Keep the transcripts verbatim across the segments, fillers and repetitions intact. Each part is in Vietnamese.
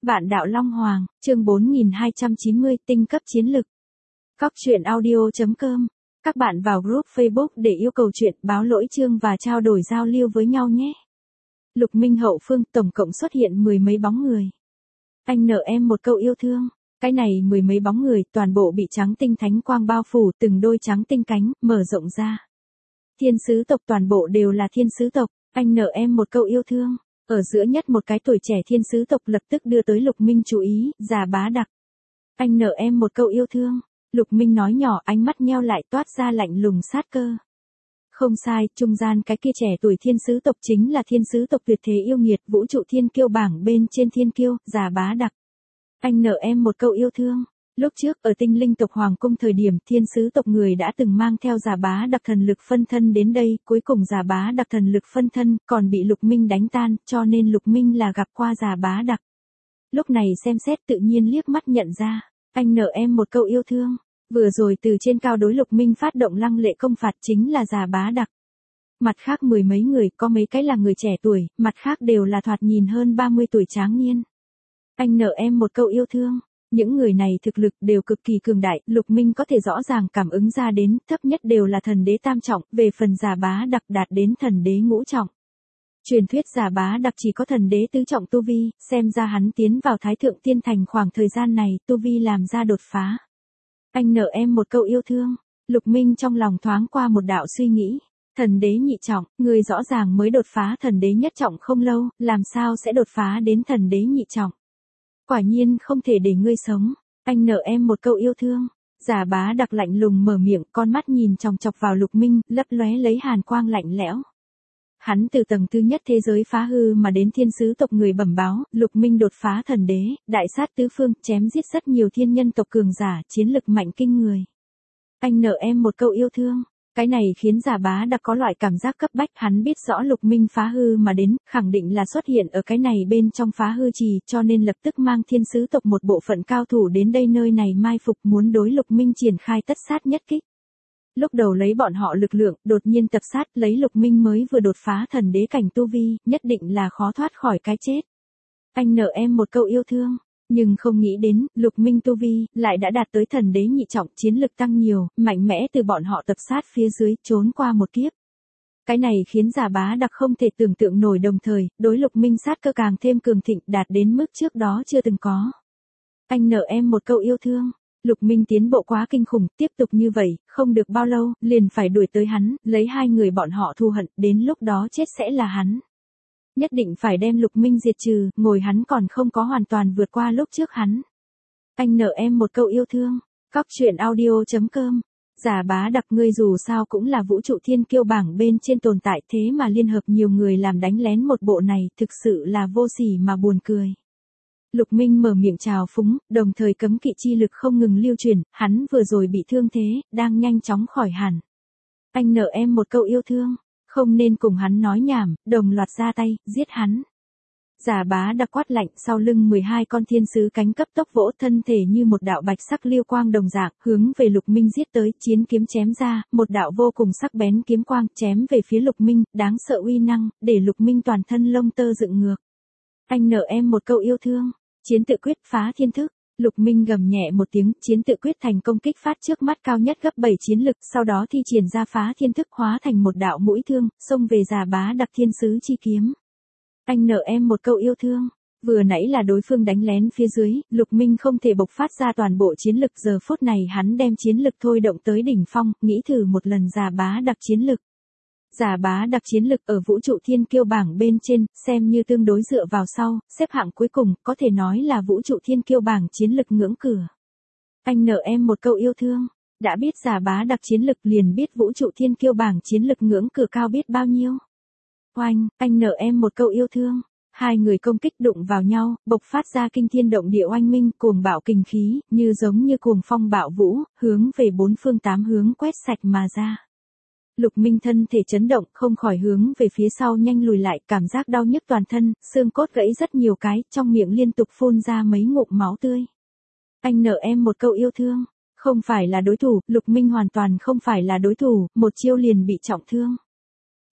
Vạn đạo Long Hoàng, chương bốn nghìn hai trăm chín mươi, tinh cấp chiến lực. Cóc truyện audio chấm com. Các bạn vào group Facebook để yêu cầu chuyện, báo lỗi chương và trao đổi giao lưu với nhau nhé. Lục Minh hậu phương tổng cộng xuất hiện mười mấy bóng người. Anh nợ em một câu yêu thương. Cái này mười mấy bóng người, toàn bộ bị trắng tinh thánh quang bao phủ, từng đôi trắng tinh cánh, mở rộng ra. Thiên sứ tộc toàn bộ đều là thiên sứ tộc, anh nợ em một câu yêu thương. Ở giữa nhất một cái tuổi trẻ thiên sứ tộc lập tức đưa tới Lục Minh chú ý, già bá đặc. Anh nợ em một câu yêu thương. Lục Minh nói nhỏ, ánh mắt nheo lại toát ra lạnh lùng sát cơ. Không sai, trung gian cái kia trẻ tuổi thiên sứ tộc chính là thiên sứ tộc tuyệt thế yêu nghiệt, vũ trụ thiên kiêu bảng bên trên thiên kiêu, già bá đặc. Anh nợ em một câu yêu thương. Lúc trước ở tinh linh tộc hoàng cung thời điểm thiên sứ tộc người đã từng mang theo già bá đặc thần lực phân thân đến đây, cuối cùng già bá đặc thần lực phân thân còn bị Lục Minh đánh tan, cho nên Lục Minh là gặp qua già bá đặc. Lúc này xem xét tự nhiên liếc mắt nhận ra, anh nợ em một câu yêu thương. Vừa rồi từ trên cao đối Lục Minh phát động lăng lệ công phạt chính là già bá đặc. Mặt khác mười mấy người, có mấy cái là người trẻ tuổi, mặt khác đều là thoạt nhìn hơn ba mươi tuổi tráng niên. Anh nợ em một câu yêu thương. Những người này thực lực đều cực kỳ cường đại, Lục Minh có thể rõ ràng cảm ứng ra đến, thấp nhất đều là thần đế tam trọng, về phần già bá đặc đạt đến thần đế ngũ trọng. Truyền thuyết già bá đặc chỉ có thần đế tứ trọng tu vi, xem ra hắn tiến vào Thái Thượng Tiên Thành khoảng thời gian này, tu vi làm ra đột phá. Anh nợ em một câu yêu thương. Lục Minh trong lòng thoáng qua một đạo suy nghĩ. Thần đế nhị trọng, người rõ ràng mới đột phá thần đế nhất trọng không lâu, làm sao sẽ đột phá đến thần đế nhị trọng. Quả nhiên không thể để ngươi sống. Anh nợ em một câu yêu thương. Già bá đặc lạnh lùng mở miệng, con mắt nhìn chòng chọc vào Lục Minh, lấp lóe lấy hàn quang lạnh lẽo. Hắn từ tầng thứ nhất thế giới phá hư mà đến thiên sứ tộc người bẩm báo, Lục Minh đột phá thần đế, đại sát tứ phương, chém giết rất nhiều thiên nhân tộc cường giả, chiến lực mạnh kinh người. Anh nợ em một câu yêu thương. Cái này khiến già bá đặc có loại cảm giác cấp bách, hắn biết rõ Lục Minh phá hư mà đến, khẳng định là xuất hiện ở cái này bên trong phá hư trì, cho nên lập tức mang thiên sứ tộc một bộ phận cao thủ đến đây nơi này mai phục, muốn đối Lục Minh triển khai tất sát nhất kích. Lúc đầu lấy bọn họ lực lượng, đột nhiên tập sát, lấy Lục Minh mới vừa đột phá thần đế cảnh tu vi, nhất định là khó thoát khỏi cái chết. Anh nợ em một câu yêu thương. Nhưng không nghĩ đến, Lục Minh tu vi, lại đã đạt tới thần đế nhị trọng, chiến lực tăng nhiều, mạnh mẽ từ bọn họ tập sát phía dưới, trốn qua một kiếp. Cái này khiến già bá đặc không thể tưởng tượng nổi, đồng thời, đối Lục Minh sát cơ càng thêm cường thịnh, đạt đến mức trước đó chưa từng có. Anh nợ em một câu yêu thương. Lục Minh tiến bộ quá kinh khủng, tiếp tục như vậy, không được bao lâu, liền phải đuổi tới hắn, lấy hai người bọn họ thù hận, đến lúc đó chết sẽ là hắn. Nhất định phải đem Lục Minh diệt trừ, ngồi hắn còn không có hoàn toàn vượt qua lúc trước hắn. Anh nợ em một câu yêu thương. Cóc truyện audio chấm com. Già bá đặc, ngươi dù sao cũng là vũ trụ thiên kiêu bảng bên trên tồn tại, thế mà liên hợp nhiều người làm đánh lén một bộ này, thực sự là vô sỉ mà buồn cười. Lục Minh mở miệng chào phúng, đồng thời cấm kỵ chi lực không ngừng lưu truyền, hắn vừa rồi bị thương thế, đang nhanh chóng khỏi hẳn. Anh nợ em một câu yêu thương. Không nên cùng hắn nói nhảm, đồng loạt ra tay, giết hắn. Già bá đặc quát lạnh, sau lưng mười hai con thiên sứ cánh cấp tốc vỗ, thân thể như một đạo bạch sắc liêu quang đồng dạng, hướng về Lục Minh giết tới, chiến kiếm chém ra, một đạo vô cùng sắc bén kiếm quang, chém về phía Lục Minh, đáng sợ uy năng, để Lục Minh toàn thân lông tơ dựng ngược. Anh nợ em một câu yêu thương. Chiến tự quyết phá thiên thức. Lục Minh gầm nhẹ một tiếng, chiến tự quyết thành công kích phát trước mắt cao nhất gấp bảy chiến lực, sau đó thi triển ra phá thiên thức hóa thành một đạo mũi thương, xông về già bá đặc thiên sứ chi kiếm. Anh nợ em một câu yêu thương. Vừa nãy là đối phương đánh lén phía dưới, Lục Minh không thể bộc phát ra toàn bộ chiến lực, giờ phút này hắn đem chiến lực thôi động tới đỉnh phong, nghĩ thử một lần già bá đặc chiến lực. Già bá đặc chiến lực ở vũ trụ thiên kiêu bảng bên trên, xem như tương đối dựa vào sau, xếp hạng cuối cùng, có thể nói là vũ trụ thiên kiêu bảng chiến lực ngưỡng cửa. Anh nợ em một câu yêu thương. Đã biết già bá đặc chiến lực liền biết vũ trụ thiên kiêu bảng chiến lực ngưỡng cửa cao biết bao nhiêu. Oanh, anh nợ em một câu yêu thương. Hai người công kích đụng vào nhau, bộc phát ra kinh thiên động địa oanh minh, cuồng bạo kinh khí, như giống như cuồng phong bạo vũ, hướng về bốn phương tám hướng quét sạch mà ra. Lục Minh thân thể chấn động, không khỏi hướng về phía sau nhanh lùi lại, cảm giác đau nhức toàn thân, xương cốt gãy rất nhiều cái, trong miệng liên tục phun ra mấy ngụm máu tươi. Anh nợ em một câu yêu thương. Không phải là đối thủ, Lục Minh hoàn toàn không phải là đối thủ, một chiêu liền bị trọng thương.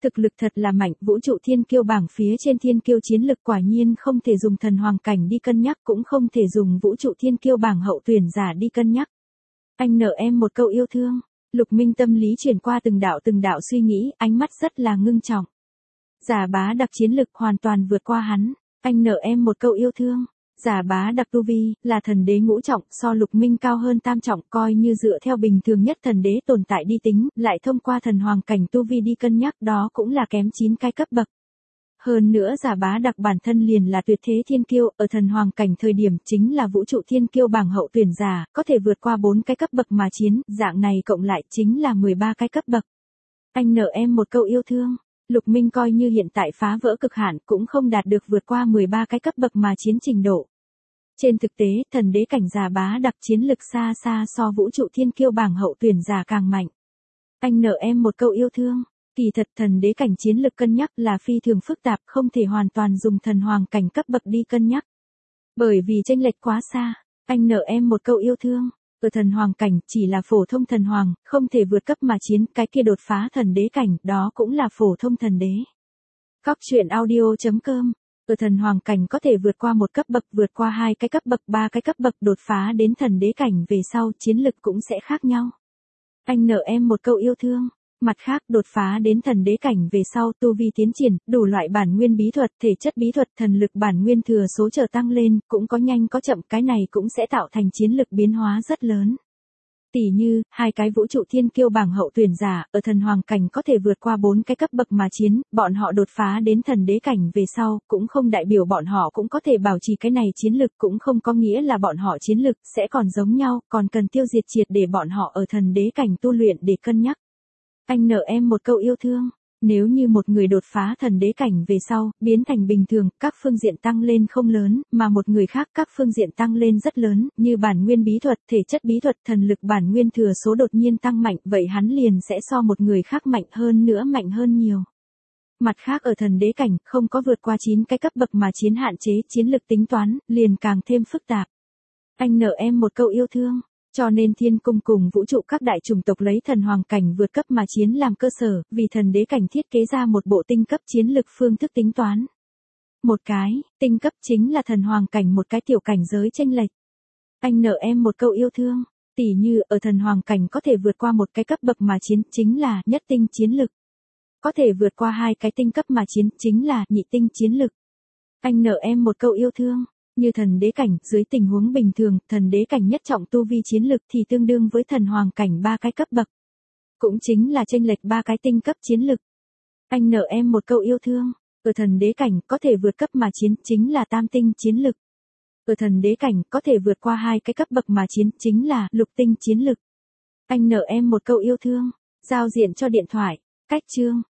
Thực lực thật là mạnh, vũ trụ thiên kiêu bảng phía trên thiên kiêu chiến lực quả nhiên không thể dùng thần hoàng cảnh đi cân nhắc, cũng không thể dùng vũ trụ thiên kiêu bảng hậu tuyển giả đi cân nhắc. Anh nợ em một câu yêu thương. Lục Minh tâm lý chuyển qua từng đạo từng đạo suy nghĩ, ánh mắt rất là ngưng trọng. Giả bá đặc chiến lực hoàn toàn vượt qua hắn. Anh nợ em một câu yêu thương. Giả bá đặc tu vi, là thần đế ngũ trọng, so Lục Minh cao hơn tam trọng, coi như dựa theo bình thường nhất thần đế tồn tại đi tính, lại thông qua thần hoàng cảnh tu vi đi cân nhắc, đó cũng là kém chín cái cấp bậc. Hơn nữa giả bá đặc bản thân liền là tuyệt thế thiên kiêu, ở thần hoàng cảnh thời điểm chính là vũ trụ thiên kiêu bảng hậu tuyển giả, có thể vượt qua bốn cái cấp bậc mà chiến, dạng này cộng lại chính là mười ba cái cấp bậc. Anh nợ em một câu yêu thương. Lục Minh coi như hiện tại phá vỡ cực hạn cũng không đạt được vượt qua mười ba cái cấp bậc mà chiến trình độ. Trên thực tế, thần đế cảnh giả bá đặc chiến lực xa xa so vũ trụ thiên kiêu bảng hậu tuyển giả càng mạnh. Anh nợ em một câu yêu thương. Kỳ thật thần đế cảnh chiến lực cân nhắc là phi thường phức tạp, không thể hoàn toàn dùng thần hoàng cảnh cấp bậc đi cân nhắc. Bởi vì chênh lệch quá xa. Anh nợ em một câu yêu thương. Ở thần hoàng cảnh chỉ là phổ thông thần hoàng, không thể vượt cấp mà chiến, cái kia đột phá thần đế cảnh, đó cũng là phổ thông thần đế. Cóc truyện audio chấm com. Ở thần hoàng cảnh có thể vượt qua một cấp bậc, vượt qua hai cái cấp bậc, ba cái cấp bậc, đột phá đến thần đế cảnh về sau, chiến lực cũng sẽ khác nhau. Anh nợ em một câu yêu thương. Mặt khác, đột phá đến thần đế cảnh về sau, tu vi tiến triển, đủ loại bản nguyên bí thuật, thể chất bí thuật, thần lực bản nguyên thừa số trở tăng lên, cũng có nhanh có chậm, cái này cũng sẽ tạo thành chiến lực biến hóa rất lớn. Tỷ như, hai cái vũ trụ thiên kiêu bảng hậu tuyển giả, ở thần hoàng cảnh có thể vượt qua bốn cái cấp bậc mà chiến, bọn họ đột phá đến thần đế cảnh về sau, cũng không đại biểu bọn họ cũng có thể bảo trì cái này chiến lực, cũng không có nghĩa là bọn họ chiến lực sẽ còn giống nhau, còn cần tiêu diệt triệt để bọn họ ở thần đế cảnh tu luyện để cân nhắc. Anh nợ em một câu yêu thương. Nếu như một người đột phá thần đế cảnh về sau, biến thành bình thường, các phương diện tăng lên không lớn, mà một người khác các phương diện tăng lên rất lớn, như bản nguyên bí thuật, thể chất bí thuật, thần lực bản nguyên thừa số đột nhiên tăng mạnh, vậy hắn liền sẽ so một người khác mạnh hơn nữa mạnh hơn nhiều. Mặt khác ở thần đế cảnh, không có vượt qua chín cái cấp bậc mà chiến hạn chế, chiến lực tính toán, liền càng thêm phức tạp. Anh nợ em một câu yêu thương. Cho nên thiên cung cùng vũ trụ các đại chủng tộc lấy thần hoàng cảnh vượt cấp mà chiến làm cơ sở, vì thần đế cảnh thiết kế ra một bộ tinh cấp chiến lực phương thức tính toán. Một cái, tinh cấp chính là thần hoàng cảnh một cái tiểu cảnh giới chênh lệch. Anh nợ em một câu yêu thương. Tỷ như, ở thần hoàng cảnh có thể vượt qua một cái cấp bậc mà chiến, chính là nhất tinh chiến lực. Có thể vượt qua hai cái tinh cấp mà chiến, chính là nhị tinh chiến lực. Anh nợ em một câu yêu thương. Như thần đế cảnh, dưới tình huống bình thường, thần đế cảnh nhất trọng tu vi chiến lực thì tương đương với thần hoàng cảnh ba cái cấp bậc. Cũng chính là chênh lệch ba cái tinh cấp chiến lực. Anh nợ em một câu yêu thương. Ở thần đế cảnh, có thể vượt cấp mà chiến, chính là tam tinh chiến lực. Ở thần đế cảnh, có thể vượt qua hai cái cấp bậc mà chiến, chính là lục tinh chiến lực. Anh nợ em một câu yêu thương. Giao diện cho điện thoại. Cách chương.